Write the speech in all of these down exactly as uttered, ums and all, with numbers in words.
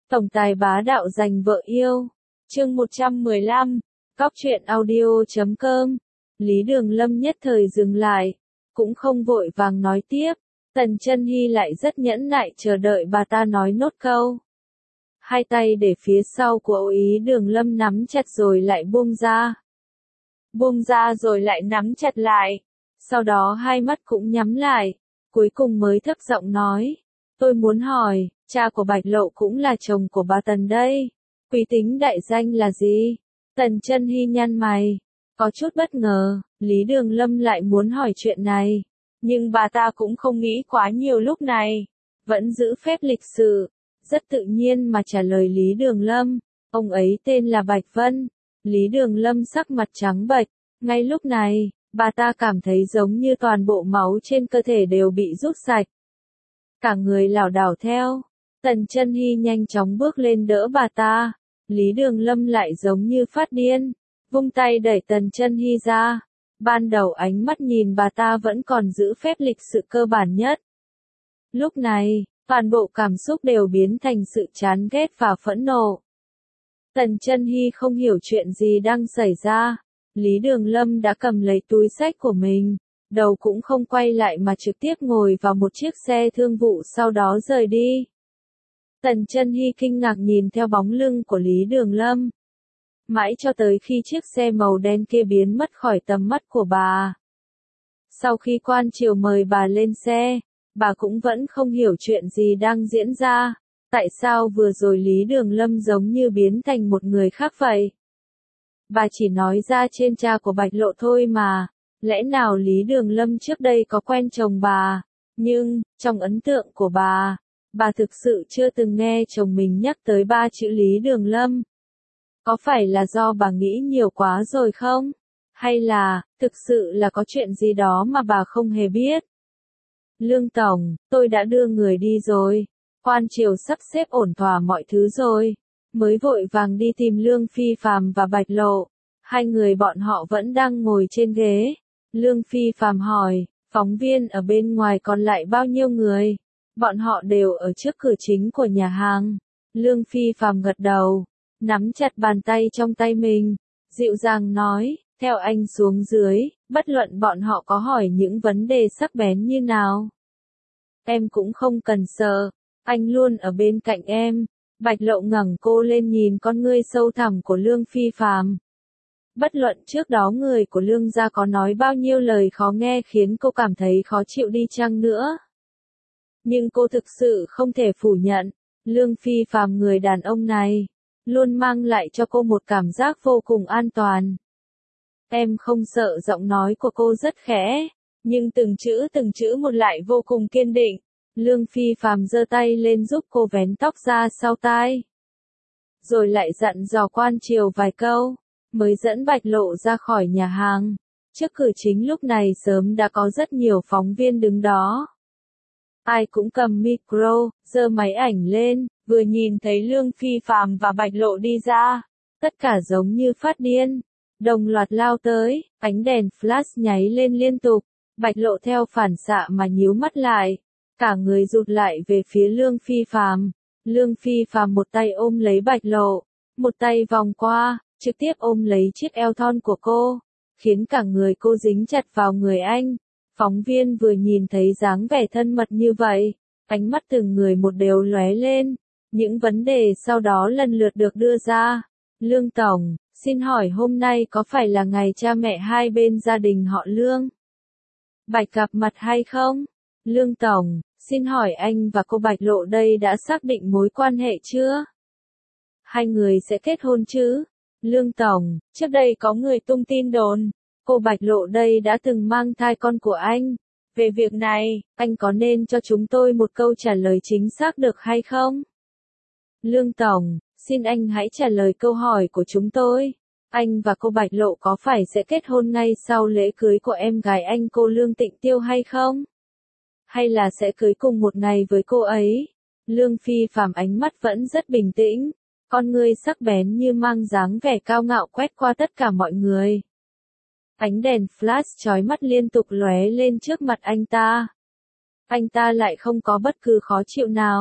Tổng tài bá đạo giành vợ yêu. Chương một trăm mười lăm. Cóc truyện audio chấm com. Lý Đường Lâm nhất thời dừng lại, cũng không vội vàng nói tiếp. Tần Chân Hy lại rất nhẫn nại chờ đợi bà ta nói nốt câu. Hai tay để phía sau của Lý Đường Lâm nắm chặt rồi lại buông ra. Buông ra rồi lại nắm chặt lại. Sau đó hai mắt cũng nhắm lại, cuối cùng mới thấp giọng nói. Tôi muốn hỏi, cha của Bạch Lộ cũng là chồng của bà Tần đây. Quý tính đại danh là gì? Tần Chân Hy nhăn mày, có chút bất ngờ, Lý Đường Lâm lại muốn hỏi chuyện này. Nhưng bà ta cũng không nghĩ quá nhiều lúc này, vẫn giữ phép lịch sự, rất tự nhiên mà trả lời Lý Đường Lâm. Ông ấy tên là Bạch Vân. Lý Đường Lâm sắc mặt trắng bệch, ngay lúc này, bà ta cảm thấy giống như toàn bộ máu trên cơ thể đều bị rút sạch. Cả người lảo đảo theo, Tần Chân Hy nhanh chóng bước lên đỡ bà ta. Lý Đường Lâm lại giống như phát điên, vung tay đẩy Tần Chân Hy ra. Ban đầu ánh mắt nhìn bà ta vẫn còn giữ phép lịch sự cơ bản nhất. Lúc này, toàn bộ cảm xúc đều biến thành sự chán ghét và phẫn nộ. Tần Chân Hy không hiểu chuyện gì đang xảy ra. Lý Đường Lâm đã cầm lấy túi xách của mình, đầu cũng không quay lại mà trực tiếp ngồi vào một chiếc xe thương vụ sau đó rời đi. Tần Chân Hy kinh ngạc nhìn theo bóng lưng của Lý Đường Lâm. Mãi cho tới khi chiếc xe màu đen kia biến mất khỏi tầm mắt của bà. Sau khi quan triều mời bà lên xe, bà cũng vẫn không hiểu chuyện gì đang diễn ra. Tại sao vừa rồi Lý Đường Lâm giống như biến thành một người khác vậy? Bà chỉ nói ra trên cha của Bạch Lộ thôi mà. Lẽ nào Lý Đường Lâm trước đây có quen chồng bà? Nhưng, trong ấn tượng của bà, bà thực sự chưa từng nghe chồng mình nhắc tới ba chữ Lý Đường Lâm. Có phải là do bà nghĩ nhiều quá rồi không? Hay là, thực sự là có chuyện gì đó mà bà không hề biết? Lương Tổng, tôi đã đưa người đi rồi. Quan triều sắp xếp ổn thỏa mọi thứ rồi. Mới vội vàng đi tìm Lương Phi Phàm và Bạch Lộ. Hai người bọn họ vẫn đang ngồi trên ghế. Lương Phi Phàm hỏi, phóng viên ở bên ngoài còn lại bao nhiêu người? Bọn họ đều ở trước cửa chính của nhà hàng. Lương Phi Phàm gật đầu, nắm chặt bàn tay trong tay mình, dịu dàng nói, theo anh xuống dưới, bất luận bọn họ có hỏi những vấn đề sắc bén như nào. Em cũng không cần sợ, anh luôn ở bên cạnh em. Bạch Lộ ngẩng cô lên nhìn con ngươi sâu thẳm của Lương Phi Phàm. Bất luận trước đó người của Lương gia có nói bao nhiêu lời khó nghe khiến cô cảm thấy khó chịu đi chăng nữa. Nhưng cô thực sự không thể phủ nhận, Lương Phi Phàm người đàn ông này, luôn mang lại cho cô một cảm giác vô cùng an toàn. Em không sợ. Giọng nói của cô rất khẽ, nhưng từng chữ từng chữ một lại vô cùng kiên định. Lương Phi Phàm giơ tay lên giúp cô vén tóc ra sau tai. Rồi lại dặn dò quan triều vài câu, mới dẫn Bạch Lộ ra khỏi nhà hàng. Trước cửa chính lúc này sớm đã có rất nhiều phóng viên đứng đó. Ai cũng cầm micro, giơ máy ảnh lên, vừa nhìn thấy Lương Phi Phàm và Bạch Lộ đi ra. Tất cả giống như phát điên, đồng loạt lao tới, ánh đèn flash nháy lên liên tục. Bạch Lộ theo phản xạ mà nhíu mắt lại, cả người rụt lại về phía Lương Phi Phàm. Lương Phi Phàm một tay ôm lấy Bạch Lộ, một tay vòng qua, trực tiếp ôm lấy chiếc eo thon của cô, khiến cả người cô dính chặt vào người anh. Phóng viên vừa nhìn thấy dáng vẻ thân mật như vậy, ánh mắt từng người một đều lóe lên. Những vấn đề sau đó lần lượt được đưa ra. Lương Tổng, xin hỏi hôm nay có phải là ngày cha mẹ hai bên gia đình họ Lương Bạch gặp mặt hay không? Lương Tổng, xin hỏi anh và cô Bạch Lộ đây đã xác định mối quan hệ chưa? Hai người sẽ kết hôn chứ? Lương Tổng, trước đây có người tung tin đồn, cô Bạch Lộ đây đã từng mang thai con của anh. Về việc này, anh có nên cho chúng tôi một câu trả lời chính xác được hay không? Lương Tổng, xin anh hãy trả lời câu hỏi của chúng tôi. Anh và cô Bạch Lộ có phải sẽ kết hôn ngay sau lễ cưới của em gái anh cô Lương Tịnh Tiêu hay không? Hay là sẽ cưới cùng một ngày với cô ấy? Lương Phi Phàm ánh mắt vẫn rất bình tĩnh, con ngươi sắc bén như mang dáng vẻ cao ngạo quét qua tất cả mọi người. Ánh đèn flash chói mắt liên tục lóe lên trước mặt anh ta. Anh ta lại không có bất cứ khó chịu nào,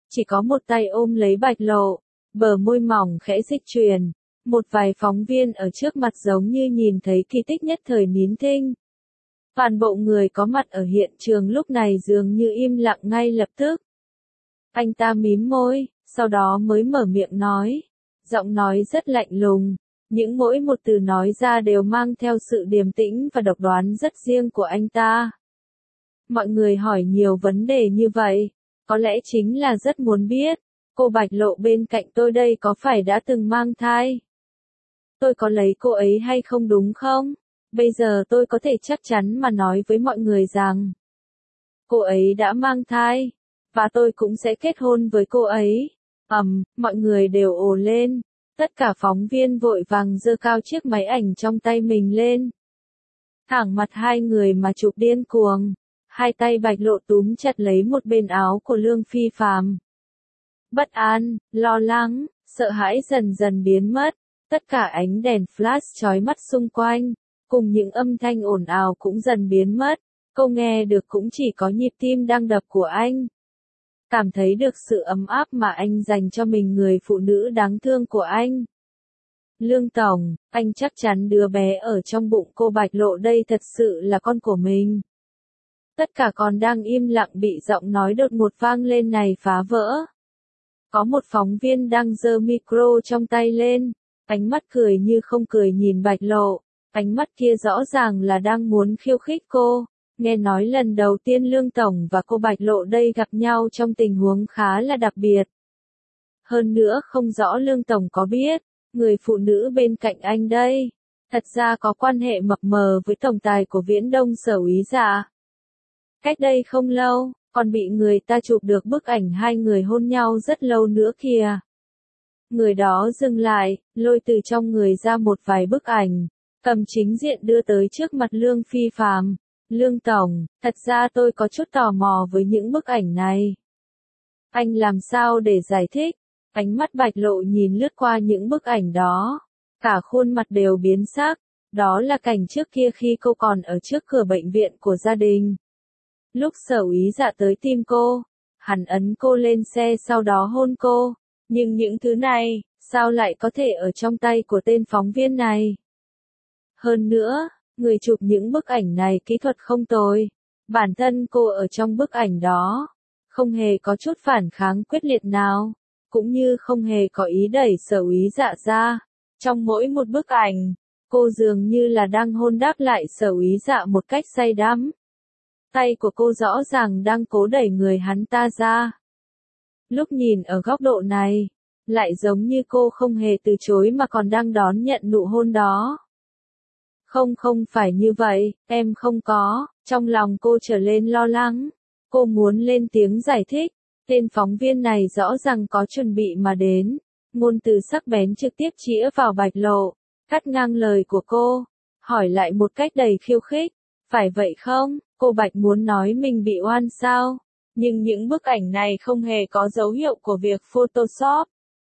chỉ có một tay ôm lấy Bạch Lộ, bờ môi mỏng khẽ dịch chuyển. Một vài phóng viên ở trước mặt giống như nhìn thấy kỳ tích nhất thời nín thinh. Toàn bộ người có mặt ở hiện trường lúc này dường như im lặng ngay lập tức. Anh ta mím môi, sau đó mới mở miệng nói. Giọng nói rất lạnh lùng, những mỗi một từ nói ra đều mang theo sự điềm tĩnh và độc đoán rất riêng của anh ta. Mọi người hỏi nhiều vấn đề như vậy, có lẽ chính là rất muốn biết, cô Bạch Lộ bên cạnh tôi đây có phải đã từng mang thai? Tôi có lấy cô ấy hay không đúng không? Bây giờ tôi có thể chắc chắn mà nói với mọi người rằng, cô ấy đã mang thai, và tôi cũng sẽ kết hôn với cô ấy. Ầm, um, mọi người đều ồ lên, tất cả phóng viên vội vàng giơ cao chiếc máy ảnh trong tay mình lên. Thẳng mặt hai người mà chụp điên cuồng, hai tay Bạch Lộ túm chặt lấy một bên áo của Lương Phi Phàm. Bất an, lo lắng, sợ hãi dần dần biến mất, tất cả ánh đèn flash chói mắt xung quanh, cùng những âm thanh ồn ào cũng dần biến mất, cô nghe được cũng chỉ có nhịp tim đang đập của anh. Cảm thấy được sự ấm áp mà anh dành cho mình người phụ nữ đáng thương của anh. Lương Tổng, anh chắc chắn đứa bé ở trong bụng cô Bạch Lộ đây thật sự là con của mình. Tất cả còn đang im lặng bị giọng nói đột ngột vang lên này phá vỡ. Có một phóng viên đang giơ micro trong tay lên, ánh mắt cười như không cười nhìn Bạch Lộ, ánh mắt kia rõ ràng là đang muốn khiêu khích cô. Nghe nói lần đầu tiên Lương Tổng và cô Bạch Lộ đây gặp nhau trong tình huống khá là đặc biệt. Hơn nữa không rõ Lương Tổng có biết, người phụ nữ bên cạnh anh đây, thật ra có quan hệ mập mờ với tổng tài của Viễn Đông Sở Úy Dạ. Cách đây không lâu, còn bị người ta chụp được bức ảnh hai người hôn nhau rất lâu nữa kìa. Người đó dừng lại, lôi từ trong người ra một vài bức ảnh, cầm chính diện đưa tới trước mặt Lương Phi Phàm. Lương Tổng, thật ra tôi có chút tò mò với những bức ảnh này. Anh làm sao để giải thích? Ánh mắt Bạch Lộ nhìn lướt qua những bức ảnh đó, cả khuôn mặt đều biến sắc. Đó là cảnh trước kia khi cô còn ở trước cửa bệnh viện của gia đình. Lúc Sở Úy Dạ tới tìm cô, hắn ấn cô lên xe sau đó hôn cô. Nhưng những thứ này, sao lại có thể ở trong tay của tên phóng viên này? Hơn nữa, người chụp những bức ảnh này kỹ thuật không tồi. Bản thân cô ở trong bức ảnh đó, không hề có chút phản kháng quyết liệt nào, cũng như không hề có ý đẩy Sở Úy Dạ ra. Trong mỗi một bức ảnh, cô dường như là đang hôn đáp lại Sở Úy Dạ một cách say đắm. Tay của cô rõ ràng đang cố đẩy người hắn ta ra. Lúc nhìn ở góc độ này, lại giống như cô không hề từ chối mà còn đang đón nhận nụ hôn đó. Không không phải như vậy, em không có, trong lòng cô trở lên lo lắng. Cô muốn lên tiếng giải thích, tên phóng viên này rõ ràng có chuẩn bị mà đến. Ngôn từ sắc bén trực tiếp chĩa vào Bạch Lộ, cắt ngang lời của cô, hỏi lại một cách đầy khiêu khích. Phải vậy không? Cô Bạch muốn nói mình bị oan sao? Nhưng những bức ảnh này không hề có dấu hiệu của việc Photoshop.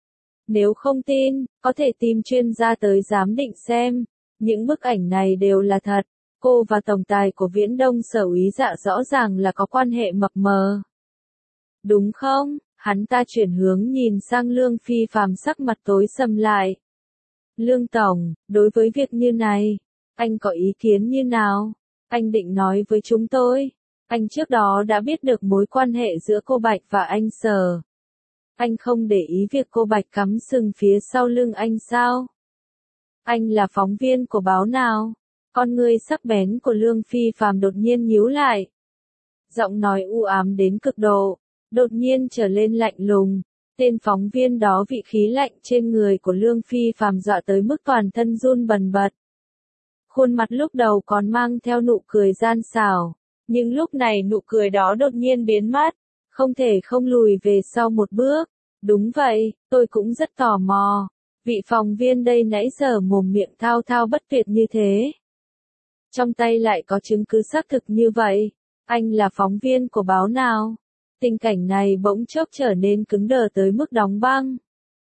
Nếu không tin, có thể tìm chuyên gia tới giám định xem. Những bức ảnh này đều là thật. Cô và tổng tài của Viễn Đông Sở Úy Dạ rõ ràng là có quan hệ mập mờ. Đúng không? Hắn ta chuyển hướng nhìn sang Lương Phi Phàm, sắc mặt tối sầm lại. Lương Tổng, đối với việc như này, anh có ý kiến như nào? Anh định nói với chúng tôi. Anh trước đó đã biết được mối quan hệ giữa cô Bạch và anh Sở. Anh không để ý việc cô Bạch cắm sừng phía sau lưng anh sao? Anh là phóng viên của báo nào? Con ngươi sắc bén của Lương Phi Phàm đột nhiên nhíu lại. Giọng nói u ám đến cực độ, đột nhiên trở lên lạnh lùng. Tên phóng viên đó vị khí lạnh trên người của Lương Phi Phàm dọa tới mức toàn thân run bần bật. Khuôn mặt lúc đầu còn mang theo nụ cười gian xảo, nhưng lúc này nụ cười đó đột nhiên biến mất, không thể không lùi về sau một bước. Đúng vậy, tôi cũng rất tò mò. Vị phóng viên đây nãy giờ mồm miệng thao thao bất tuyệt như thế. Trong tay lại có chứng cứ xác thực như vậy. Anh là phóng viên của báo nào? Tình cảnh này bỗng chốc trở nên cứng đờ tới mức đóng băng.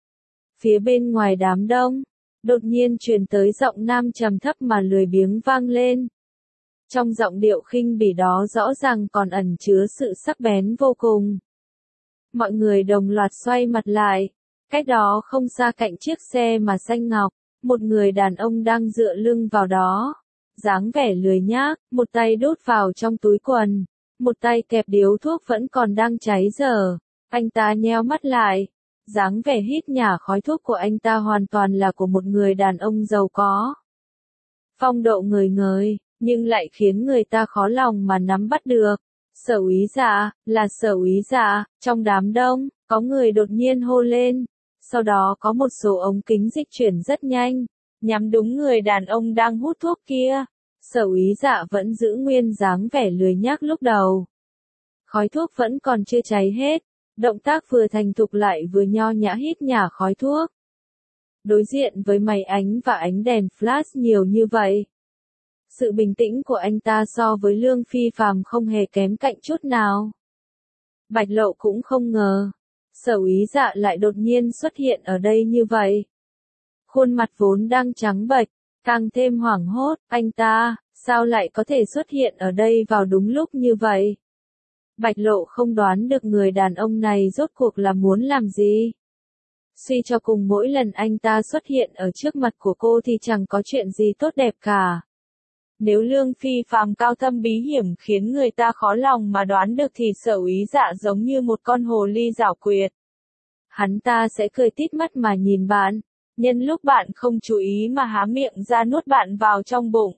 Phía bên ngoài đám đông, đột nhiên truyền tới giọng nam trầm thấp mà lười biếng vang lên. Trong giọng điệu khinh bỉ đó rõ ràng còn ẩn chứa sự sắc bén vô cùng. mọi người đồng loạt xoay mặt lại. Cách đó không xa cạnh chiếc xe mà xanh ngọc, một người đàn ông đang dựa lưng vào đó. Dáng vẻ lười nhác, một tay đút vào trong túi quần, một tay kẹp điếu thuốc vẫn còn đang cháy dở. Anh ta nheo mắt lại. Dáng vẻ hít nhả khói thuốc của anh ta hoàn toàn là của một người đàn ông giàu có. Phong độ ngời ngời, nhưng lại khiến người ta khó lòng mà nắm bắt được. Sở úy dạ, là sở úy dạ, trong đám đông, có người đột nhiên hô lên. Sau đó có một số ống kính dịch chuyển rất nhanh, nhắm đúng người đàn ông đang hút thuốc kia. Sở úy dạ vẫn giữ nguyên dáng vẻ lười nhác lúc đầu. Khói thuốc vẫn còn chưa cháy hết, động tác vừa thành thục lại vừa nho nhã hít nhả khói thuốc. Đối diện với máy ánh và ánh đèn flash nhiều như vậy, sự bình tĩnh của anh ta so với Lương Phi Phàm không hề kém cạnh chút nào. Bạch Lộ cũng không ngờ, sở úy dạ lại đột nhiên xuất hiện ở đây như vậy. Khuôn mặt vốn đang trắng bệch, càng thêm hoảng hốt, anh ta, sao lại có thể xuất hiện ở đây vào đúng lúc như vậy? Bạch Lộ không đoán được người đàn ông này rốt cuộc là muốn làm gì. Suy cho cùng mỗi lần anh ta xuất hiện ở trước mặt của cô thì chẳng có chuyện gì tốt đẹp cả. Nếu Lương Phi Phàm cao thâm bí hiểm khiến người ta khó lòng mà đoán được thì sở úy dạ giống như một con hồ ly giảo quyệt. Hắn ta sẽ cười tít mắt mà nhìn bạn, nhân lúc bạn không chú ý mà há miệng ra nuốt bạn vào trong bụng.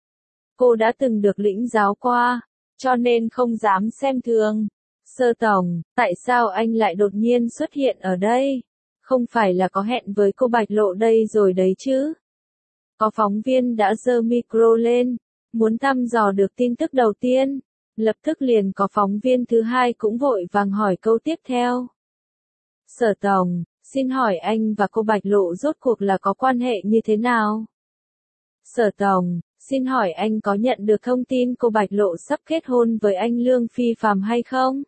Cô đã từng được lĩnh giáo qua, cho nên không dám xem thường. Sơ tổng, tại sao anh lại đột nhiên xuất hiện ở đây? Không phải là có hẹn với cô Bạch Lộ đây rồi đấy chứ? Có phóng viên đã giơ micro lên, muốn thăm dò được tin tức đầu tiên. Lập tức liền có phóng viên thứ hai cũng vội vàng hỏi câu tiếp theo. Sở tổng, xin hỏi anh và cô Bạch Lộ rốt cuộc là có quan hệ như thế nào? Sở tổng, xin hỏi anh có nhận được thông tin cô Bạch Lộ sắp kết hôn với anh Lương Phi Phàm hay không?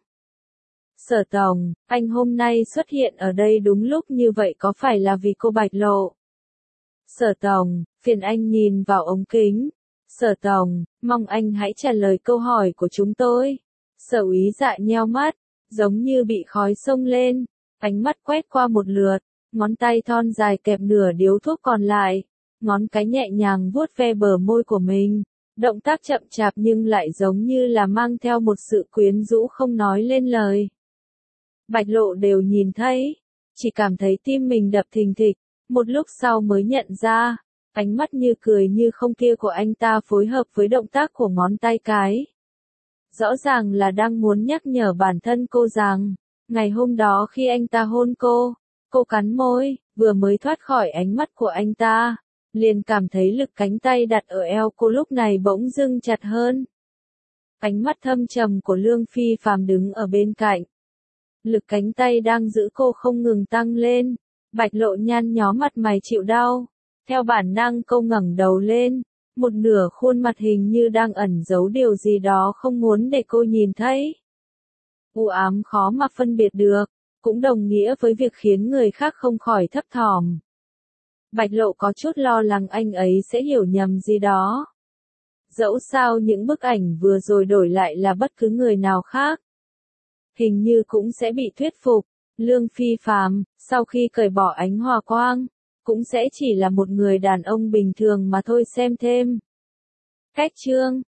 Sở tổng, anh hôm nay xuất hiện ở đây đúng lúc như vậy có phải là vì cô Bạch Lộ? Sở tổng, phiền anh nhìn vào ống kính. Sở tổng, mong anh hãy trả lời câu hỏi của chúng tôi. Sở úy dạ nheo mắt, giống như bị khói xông lên, ánh mắt quét qua một lượt, ngón tay thon dài kẹp nửa điếu thuốc còn lại, ngón cái nhẹ nhàng vuốt ve bờ môi của mình, động tác chậm chạp nhưng lại giống như là mang theo một sự quyến rũ không nói lên lời. Bạch Lộ đều nhìn thấy, chỉ cảm thấy tim mình đập thình thịch, một lúc sau mới nhận ra, ánh mắt như cười như không kia của anh ta phối hợp với động tác của ngón tay cái. Rõ ràng là đang muốn nhắc nhở bản thân cô rằng, ngày hôm đó khi anh ta hôn cô, cô cắn môi, vừa mới thoát khỏi ánh mắt của anh ta, liền cảm thấy lực cánh tay đặt ở eo cô lúc này bỗng dưng chặt hơn. Ánh mắt thâm trầm của Lương Phi Phàm đứng ở bên cạnh. Lực cánh tay đang giữ cô không ngừng tăng lên. Bạch Lộ nhăn nhó mặt mày chịu đau. Theo bản năng cô ngẩng đầu lên. Một nửa khuôn mặt hình như đang ẩn giấu điều gì đó không muốn để cô nhìn thấy. U ám khó mà phân biệt được, cũng đồng nghĩa với việc khiến người khác không khỏi thấp thỏm. Bạch Lộ có chút lo lắng anh ấy sẽ hiểu nhầm gì đó. Dẫu sao những bức ảnh vừa rồi đổi lại là bất cứ người nào khác, hình như cũng sẽ bị thuyết phục. Lương Phi Phàm, sau khi cởi bỏ ánh hòa quang, cũng sẽ chỉ là một người đàn ông bình thường mà thôi. Xem thêm cách chương